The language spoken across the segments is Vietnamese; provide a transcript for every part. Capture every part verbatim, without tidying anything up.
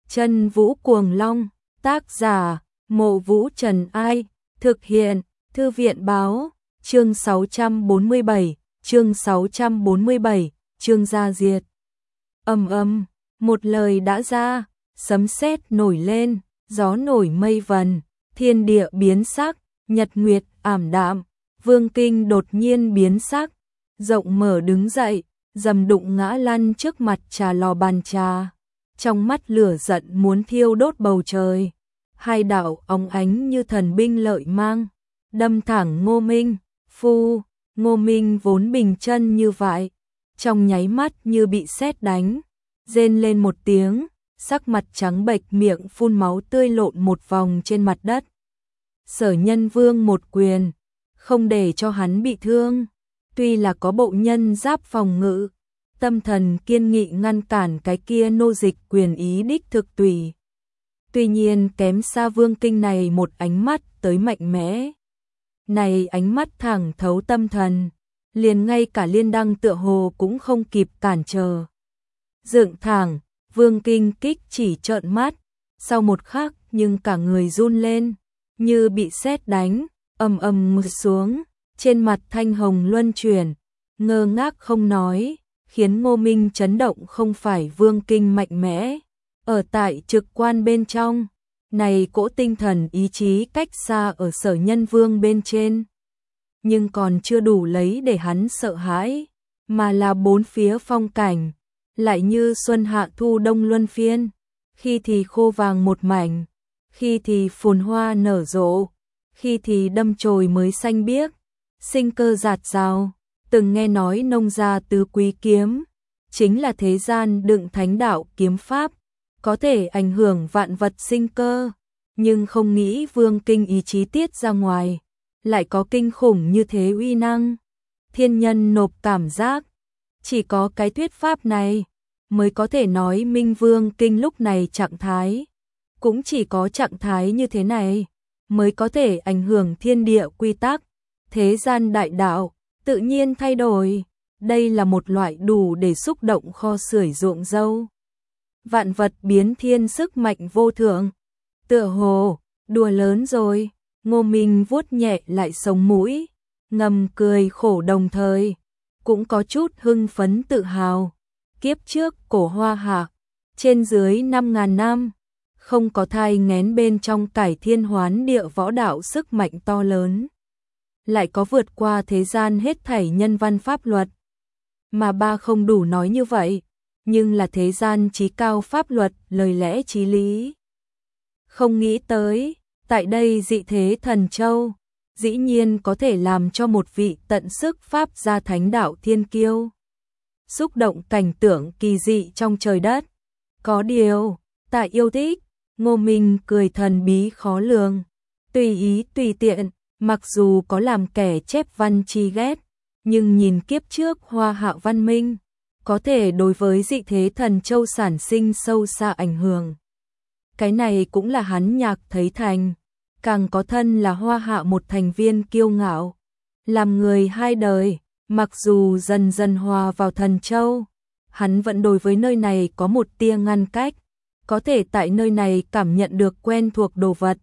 Chân Vũ Cuồng Long, tác giả, Mộ Vũ Trần Ai, thực hiện, Thư viện Báo, chương sáu trăm bốn mươi bảy, chương sáu trăm bốn mươi bảy, chương gia diệt. Ầm ầm, một lời đã ra, sấm sét nổi lên, gió nổi mây vần, thiên địa biến sắc, nhật nguyệt ảm đạm, Vương Kinh đột nhiên biến sắc, rộng mở đứng dậy, dầm đụng ngã lăn trước mặt trà lò bàn trà, trong mắt lửa giận muốn thiêu đốt bầu trời, hai đạo óng ánh như thần binh lợi mang, đâm thẳng Ngô Minh. Phu, Ngô Minh vốn bình chân như vậy, trong nháy mắt như bị sét đánh, rên lên một tiếng, sắc mặt trắng bệch, miệng phun máu tươi lộn một vòng trên mặt đất. Sở Nhân Vương một quyền, không để cho hắn bị thương, tuy là có bộ nhân giáp phòng ngự, tâm thần kiên nghị ngăn cản cái kia nô dịch quyền ý đích thực tùy. Tuy nhiên kém xa Vương Kinh này một ánh mắt tới mạnh mẽ. Này ánh mắt thẳng thấu tâm thần, liền ngay cả Liên Đăng tựa hồ cũng không kịp cản trở. Dựng thẳng, Vương Kinh kích chỉ trợn mắt, sau một khắc nhưng cả người run lên, như bị sét đánh, ầm ầm xuống, trên mặt thanh hồng luân chuyển, ngơ ngác không nói, khiến Ngô Minh chấn động không phải Vương Kinh mạnh mẽ, ở tại trực quan bên trong. Này cỗ tinh thần ý chí cách xa ở Sở Nhân Vương bên trên, nhưng còn chưa đủ lấy để hắn sợ hãi, mà là bốn phía phong cảnh, lại như xuân hạ thu đông luân phiên, khi thì khô vàng một mảnh, khi thì phồn hoa nở rộ, khi thì đâm chồi mới xanh biếc, sinh cơ dạt dào. Từng nghe nói nông gia tứ quý kiếm, chính là thế gian đựng thánh đạo kiếm pháp, có thể ảnh hưởng vạn vật sinh cơ, nhưng không nghĩ Vương Kinh ý chí tiết ra ngoài, lại có kinh khủng như thế uy năng. Thiên nhân nộp cảm giác, chỉ có cái thuyết pháp này mới có thể nói minh Vương Kinh lúc này trạng thái, cũng chỉ có trạng thái như thế này mới có thể ảnh hưởng thiên địa quy tắc, thế gian đại đạo tự nhiên thay đổi. Đây là một loại đủ để xúc động kho sưởi ruộng dâu, vạn vật biến thiên sức mạnh vô thượng. Tựa hồ, đùa lớn rồi, Ngô Minh vuốt nhẹ lại sống mũi, ngầm cười khổ đồng thời, cũng có chút hưng phấn tự hào. Kiếp trước cổ Hoa Hạ, trên dưới năm ngàn năm, không có thai nghén bên trong cải thiên hoán địa võ đạo sức mạnh to lớn, lại có vượt qua thế gian hết thảy nhân văn pháp luật. Mà ba không đủ nói như vậy, nhưng là thế gian chí cao pháp luật, lời lẽ chí lý. Không nghĩ tới, tại đây dị thế thần châu, dĩ nhiên có thể làm cho một vị tận sức pháp gia thánh đạo thiên kiêu xúc động cảnh tượng kỳ dị trong trời đất. Có điều, ta yêu thích, Ngô Minh cười thần bí khó lường, tùy ý tùy tiện, mặc dù có làm kẻ chép văn chi ghét, nhưng nhìn kiếp trước Hoa Hạ văn minh, có thể đối với dị thế thần châu sản sinh sâu xa ảnh hưởng. Cái này cũng là hắn nhạc thấy thành, càng có thân là Hoa Hạ một thành viên kiêu ngạo, làm người hai đời, mặc dù dần dần hòa vào thần châu, hắn vẫn đối với nơi này có một tia ngăn cách, có thể tại nơi này cảm nhận được quen thuộc đồ vật.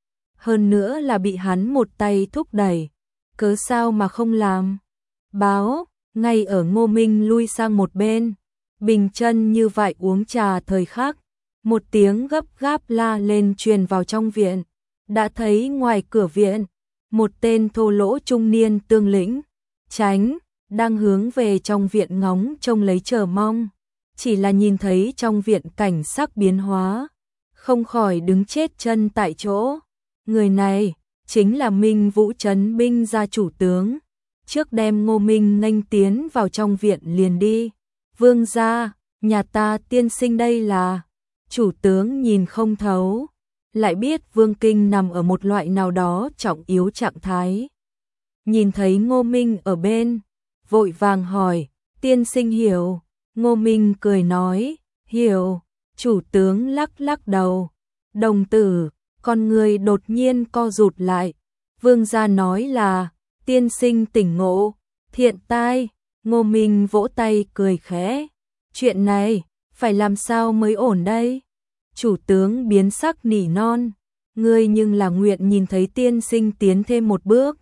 Hơn nữa là bị hắn một tay thúc đẩy, cớ sao mà không làm. Báo, ngay ở Ngô Minh lui sang một bên, bình chân như vậy uống trà thời khắc, một tiếng gấp gáp la lên truyền vào trong viện, đã thấy ngoài cửa viện, một tên thô lỗ trung niên tương lĩnh, tránh, đang hướng về trong viện ngóng trông lấy chờ mong, chỉ là nhìn thấy trong viện cảnh sắc biến hóa, không khỏi đứng chết chân tại chỗ. Người này chính là Minh Vũ Trấn binh gia chủ tướng, trước đem Ngô Minh nghênh tiến vào trong viện liền đi. Vương gia, nhà ta tiên sinh đây là. Chủ tướng nhìn không thấu, lại biết Vương Kinh nằm ở một loại nào đó trọng yếu trạng thái. Nhìn thấy Ngô Minh ở bên, vội vàng hỏi, tiên sinh hiểu. Ngô Minh cười nói, hiểu. Chủ tướng lắc lắc đầu, đồng tử, con người đột nhiên co rụt lại. Vương gia nói là, tiên sinh tỉnh ngộ, thiện tai. Ngô Minh vỗ tay cười khẽ, chuyện này phải làm sao mới ổn đây? Chủ tướng biến sắc nỉ non, ngươi nhưng là nguyện nhìn thấy tiên sinh tiến thêm một bước.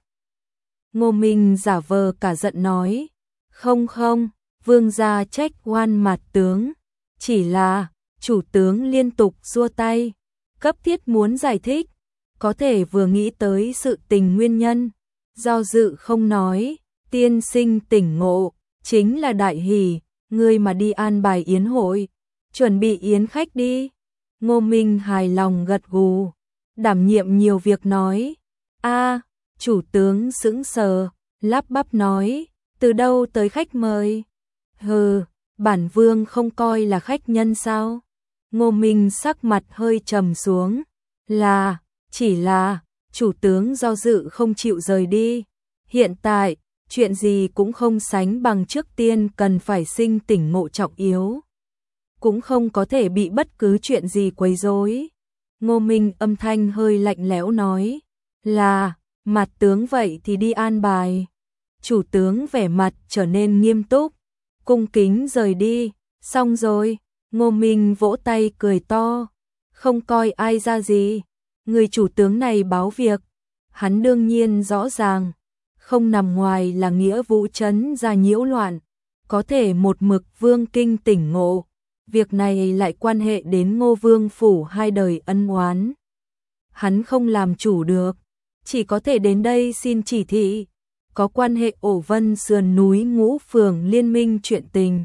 Ngô Minh giả vờ cả giận nói, không không, vương gia trách oan mặt tướng, chỉ là, chủ tướng liên tục giơ tay, cấp thiết muốn giải thích, có thể vừa nghĩ tới sự tình nguyên nhân, do dự không nói, tiên sinh tỉnh ngộ, chính là đại hỷ, ngươi mà đi an bài yến hội, chuẩn bị yến khách đi. Ngô Minh hài lòng gật gù, đảm nhiệm nhiều việc nói, a, chủ tướng sững sờ, lắp bắp nói, từ đâu tới khách mời? Hừ, bản vương không coi là khách nhân sao? Ngô Minh sắc mặt hơi trầm xuống, là, chỉ là, chủ tướng do dự không chịu rời đi. Hiện tại, chuyện gì cũng không sánh bằng trước tiên cần phải sinh tỉnh ngộ trọng yếu. Cũng không có thể bị bất cứ chuyện gì quấy rối. Ngô Minh âm thanh hơi lạnh lẽo nói, là, mặt tướng vậy thì đi an bài. Chủ tướng vẻ mặt trở nên nghiêm túc, cung kính rời đi, xong rồi. Ngô Minh vỗ tay cười to, không coi ai ra gì, người chủ tướng này báo việc, hắn đương nhiên rõ ràng, không nằm ngoài là nghĩa Vũ Trấn ra nhiễu loạn, có thể một mực vương kinh tỉnh ngộ, việc này lại quan hệ đến Ngô Vương phủ hai đời ân oán. Hắn không làm chủ được, chỉ có thể đến đây xin chỉ thị, có quan hệ ổ Vân sườn núi Ngũ Phường liên minh chuyện tình.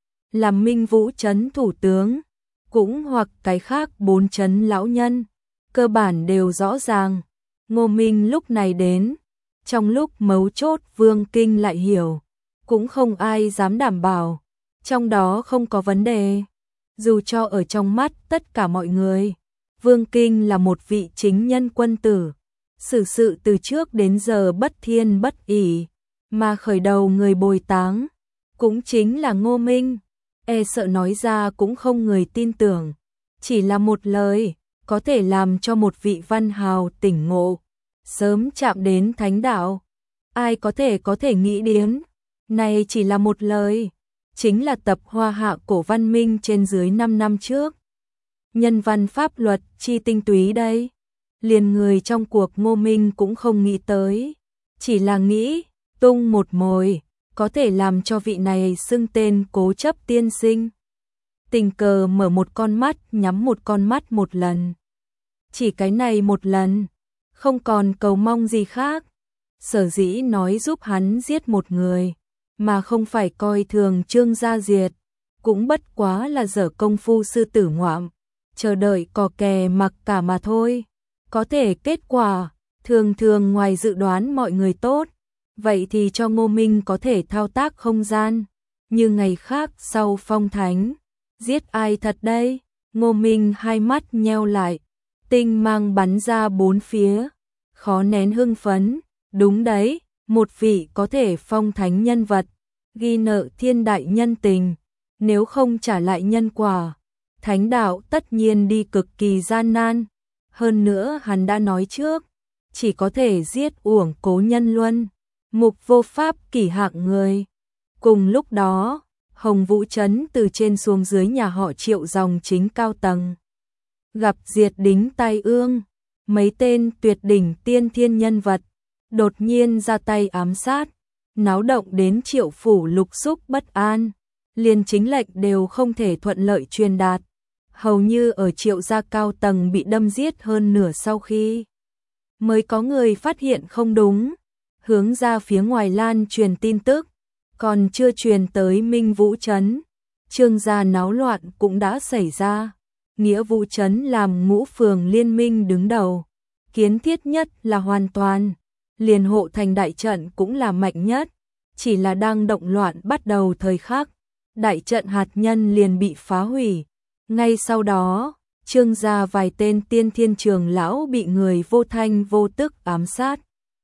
Làm Minh Vũ Trấn thủ tướng, cũng hoặc cái khác bốn trấn lão nhân, cơ bản đều rõ ràng. Ngô Minh lúc này đến, trong lúc mấu chốt Vương Kinh lại hiểu, cũng không ai dám đảm bảo, trong đó không có vấn đề. Dù cho ở trong mắt tất cả mọi người, Vương Kinh là một vị chính nhân quân tử, xử sự từ trước đến giờ bất thiên bất ỷ, mà khởi đầu người bồi táng, cũng chính là Ngô Minh. E sợ nói ra cũng không người tin tưởng, chỉ là một lời, có thể làm cho một vị văn hào tỉnh ngộ, sớm chạm đến thánh đạo. Ai có thể có thể nghĩ đến, này chỉ là một lời, chính là tập hoa hạ cổ văn minh trên dưới năm năm trước. Nhân văn pháp luật chi tinh túy đây, liền người trong cuộc Ngô Minh cũng không nghĩ tới, chỉ là nghĩ, tung một mồi, có thể làm cho vị này xưng tên cố chấp tiên sinh. Tình cờ mở một con mắt nhắm một con mắt một lần. Chỉ cái này một lần, không còn cầu mong gì khác. Sở dĩ nói giúp hắn giết một người, mà không phải coi thường Trương Gia Diệt, cũng bất quá là dở công phu sư tử ngoạm, chờ đợi cò kè mặc cả mà thôi. Có thể kết quả, thường thường ngoài dự đoán mọi người tốt, vậy thì cho Ngô Minh có thể thao tác không gian, như ngày khác sau phong thánh. Giết ai thật đây? Ngô Minh hai mắt nheo lại, tinh mang bắn ra bốn phía, khó nén hưng phấn. Đúng đấy, một vị có thể phong thánh nhân vật, ghi nợ thiên đại nhân tình, nếu không trả lại nhân quả, thánh đạo tất nhiên đi cực kỳ gian nan. Hơn nữa hắn đã nói trước, chỉ có thể giết uổng cố nhân luân, mục vô pháp kỷ hạng người. Cùng lúc đó, Hồng Vũ Trấn từ trên xuống dưới nhà họ Triệu dòng chính cao tầng, gặp diệt đính tai ương, mấy tên tuyệt đỉnh tiên thiên nhân vật, đột nhiên ra tay ám sát, náo động đến Triệu phủ lục xúc bất an, liền chính lệnh đều không thể thuận lợi truyền đạt. Hầu như ở Triệu gia cao tầng bị đâm giết hơn nửa sau khi mới có người phát hiện không đúng, hướng ra phía ngoài lan truyền tin tức, còn chưa truyền tới Minh Vũ Trấn. Trương gia náo loạn cũng đã xảy ra, nghĩa Vũ Trấn làm Ngũ Phường liên minh đứng đầu, kiến thiết nhất là hoàn toàn, liền hộ thành đại trận cũng là mạnh nhất, chỉ là đang động loạn bắt đầu thời khắc, đại trận hạt nhân liền bị phá hủy. Ngay sau đó, Trương gia vài tên tiên thiên trường lão bị người vô thanh vô tức ám sát.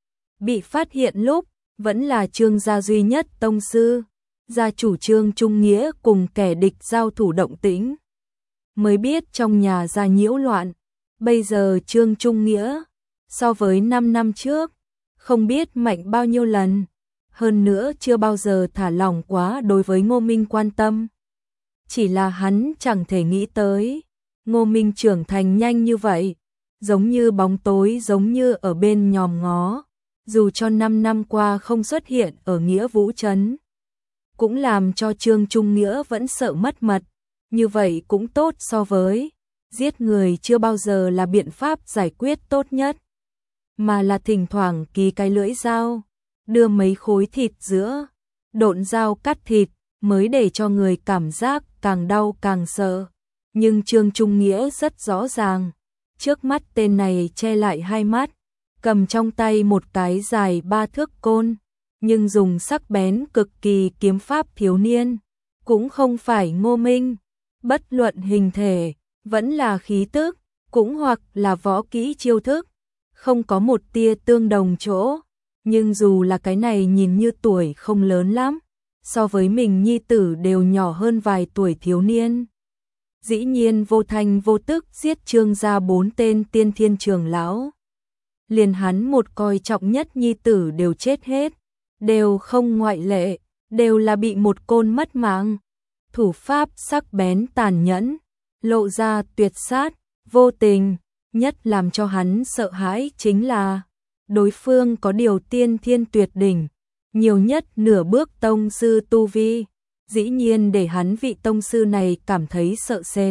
Bị phát hiện lúc, vẫn là Trương gia duy nhất tông sư, gia chủ Trương Trung Nghĩa cùng kẻ địch giao thủ động tĩnh. Mới biết trong nhà gia nhiễu loạn, bây giờ Trương Trung Nghĩa, so với năm năm trước, không biết mạnh bao nhiêu lần, hơn nữa chưa bao giờ thả lỏng quá đối với Ngô Minh quan tâm. Chỉ là hắn chẳng thể nghĩ tới, Ngô Minh trưởng thành nhanh như vậy, giống như bóng tối, giống như ở bên nhòm ngó, dù cho năm năm qua không xuất hiện ở Nghĩa Vũ Trấn, cũng làm cho Trương Trung Nghĩa vẫn sợ mất mật, như vậy cũng tốt, so với giết người chưa bao giờ là biện pháp giải quyết tốt nhất, mà là thỉnh thoảng ký cái lưỡi dao, đưa mấy khối thịt giữa độn dao cắt thịt, mới để cho người cảm giác càng đau càng sợ. Nhưng Trương Trung Nghĩa rất rõ ràng, trước mắt tên này che lại hai mắt, cầm trong tay một cái dài ba thước côn, nhưng dùng sắc bén cực kỳ kiếm pháp thiếu niên, cũng không phải Ngô Minh, bất luận hình thể, vẫn là khí tức, cũng hoặc là võ kỹ chiêu thức, không có một tia tương đồng chỗ, nhưng dù là cái này nhìn như tuổi không lớn lắm, so với mình nhi tử đều nhỏ hơn vài tuổi thiếu niên. Dĩ nhiên vô thanh vô tức giết Trương gia bốn tên tiên thiên trưởng lão. Liền hắn một coi trọng nhất nhi tử đều chết hết, đều không ngoại lệ, đều là bị một côn mất mạng. Thủ pháp sắc bén tàn nhẫn, lộ ra tuyệt sát, vô tình, nhất làm cho hắn sợ hãi chính là đối phương có điều tiên thiên tuyệt đỉnh, nhiều nhất nửa bước tông sư tu vi, dĩ nhiên để hắn vị tông sư này cảm thấy sợ sệt.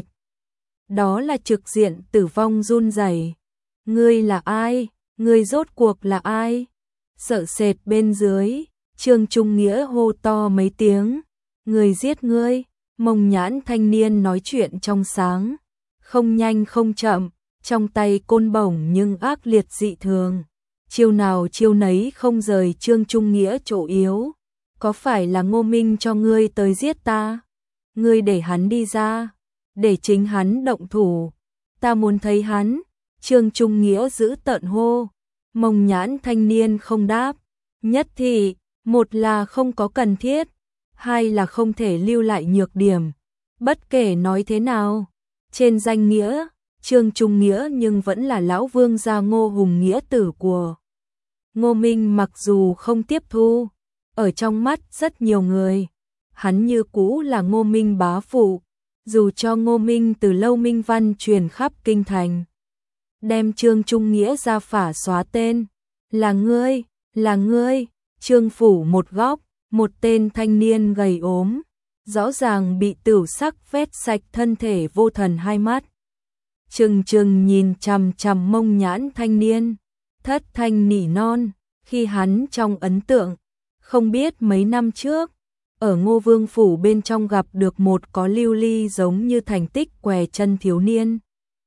Đó là trực diện tử vong run rẩy. Ngươi là ai? Ngươi rốt cuộc là ai? Sợ sệt bên dưới, Trương Trung Nghĩa hô to mấy tiếng. Người giết ngươi, Mông Nhãn thanh niên nói chuyện trong sáng, không nhanh không chậm, trong tay côn bổng nhưng ác liệt dị thường. Chiêu nào chiêu nấy không rời Trương Trung Nghĩa chỗ yếu. Có phải là Ngô Minh cho ngươi tới giết ta? Ngươi để hắn đi ra, để chính hắn động thủ. Ta muốn thấy hắn. Trương Trung Nghĩa giữ tợn hô. Mông Nhãn thanh niên không đáp. Nhất thì, một là không có cần thiết, hai là không thể lưu lại nhược điểm. Bất kể nói thế nào, trên danh nghĩa, Trương Trung Nghĩa nhưng vẫn là lão vương gia Ngô Hùng nghĩa tử của Ngô Minh, mặc dù không tiếp thu, ở trong mắt rất nhiều người, hắn như cũ là Ngô Minh bá phụ, dù cho Ngô Minh từ lâu minh văn truyền khắp kinh thành. Đem Trương Trung Nghĩa ra phả xóa tên, là ngươi, là ngươi, Trương phủ một góc, một tên thanh niên gầy ốm, rõ ràng bị tửu sắc vét sạch thân thể vô thần hai mắt. Trừng trừng nhìn chằm chằm Mông Nhãn thanh niên, thất thanh nỉ non, khi hắn trong ấn tượng, không biết mấy năm trước, ở Ngô Vương phủ bên trong gặp được một có lưu ly giống như thành tích què chân thiếu niên.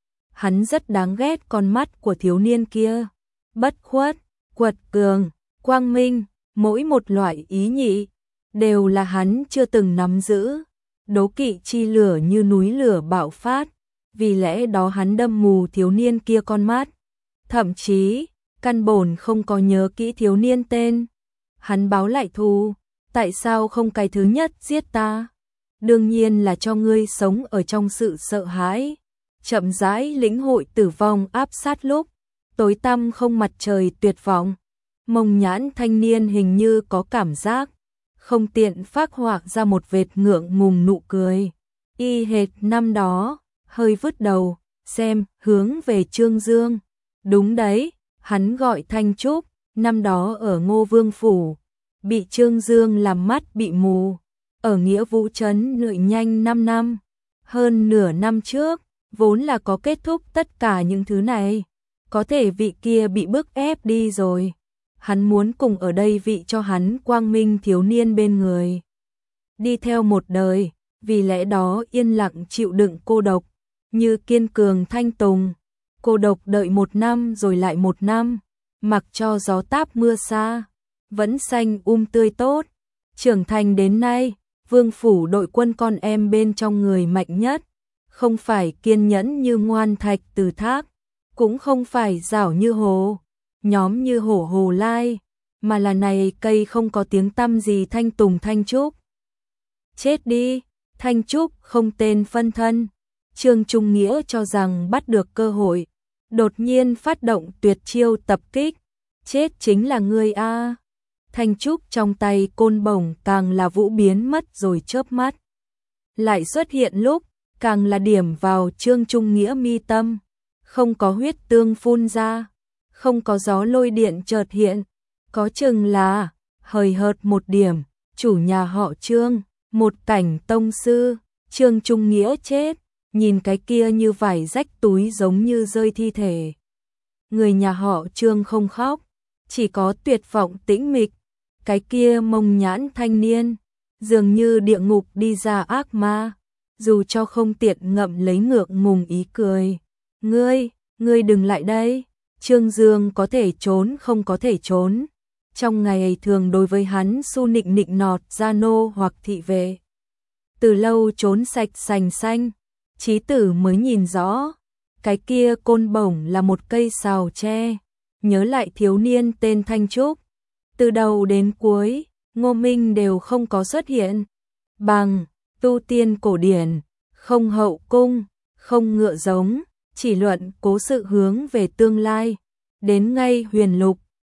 Hắn rất đáng ghét con mắt của thiếu niên kia, bất khuất, quật cường, quang minh, mỗi một loại ý nhị, đều là hắn chưa từng nắm giữ. Đố kỵ chi lửa như núi lửa bạo phát, vì lẽ đó hắn đâm mù thiếu niên kia con mắt. Thậm chí, căn bổn không có nhớ kỹ thiếu niên tên. Hắn báo lại thù, tại sao không cái thứ nhất giết ta? Đương nhiên là cho ngươi sống ở trong sự sợ hãi, chậm rãi lĩnh hội tử vong áp sát lúc tối tăm không mặt trời tuyệt vọng. Mông Nhãn thanh niên hình như có cảm giác, không tiện phác họa ra một vệt ngượng ngùng nụ cười. Y hệt năm đó, hơi vứt đầu, xem, hướng về Trương Dương. Đúng đấy, hắn gọi Thanh Trúc, năm đó ở Ngô Vương phủ, bị Trương Dương làm mắt bị mù, ở Nghĩa Vũ Trấn đợi nhanh năm năm, hơn nửa năm trước, vốn là có kết thúc tất cả những thứ này, có thể vị kia bị bức ép đi rồi. Hắn muốn cùng ở đây vị cho hắn quang minh thiếu niên bên người, đi theo một đời, vì lẽ đó yên lặng chịu đựng cô độc, như kiên cường thanh tùng. Cô độc đợi một năm rồi lại một năm, mặc cho gió táp mưa xa, vẫn xanh um tươi tốt. Trưởng thành đến nay, Vương phủ đội quân con em bên trong người mạnh nhất, không phải kiên nhẫn như Ngoan Thạch Từ Thác, cũng không phải giảo như hồ, nhóm như hổ Hồ Lai, mà là này cây không có tiếng tăm gì Thanh Tùng Thanh Trúc. Chết đi, Thanh Trúc không tên phân thân. Trương Trung Nghĩa cho rằng bắt được cơ hội, đột nhiên phát động tuyệt chiêu tập kích. Chết chính là ngươi a. Thanh Trúc trong tay côn bổng càng là vũ biến mất rồi chớp mắt lại xuất hiện lúc càng là điểm vào Trương Trung Nghĩa mi tâm, không có huyết tương phun ra, không có gió lôi điện chợt hiện, có chừng là hời hợt một điểm, chủ nhà họ Trương, một cảnh tông sư, Trương Trung Nghĩa chết, nhìn cái kia như vải rách túi giống như rơi thi thể. Người nhà họ Trương không khóc, chỉ có tuyệt vọng tĩnh mịch, cái kia mông nhãn thanh niên, dường như địa ngục đi ra ác ma, dù cho không tiện ngậm lấy ngượng ngùng ý cười. Ngươi, ngươi đừng lại đây, Trương Dương có thể trốn không có thể trốn. Trong ngày thường đối với hắn su nịnh nịnh nọt gia nô hoặc thị vệ. Từ lâu trốn sạch sành xanh, Chí Tử mới nhìn rõ, cái kia côn bổng là một cây sào tre, nhớ lại thiếu niên tên Thanh Trúc. Từ đầu đến cuối, Ngô Minh đều không có xuất hiện. Bằng, tu tiên cổ điển, không hậu cung, không ngựa giống, chỉ luận cố sự hướng về tương lai. Đến ngay huyền lục,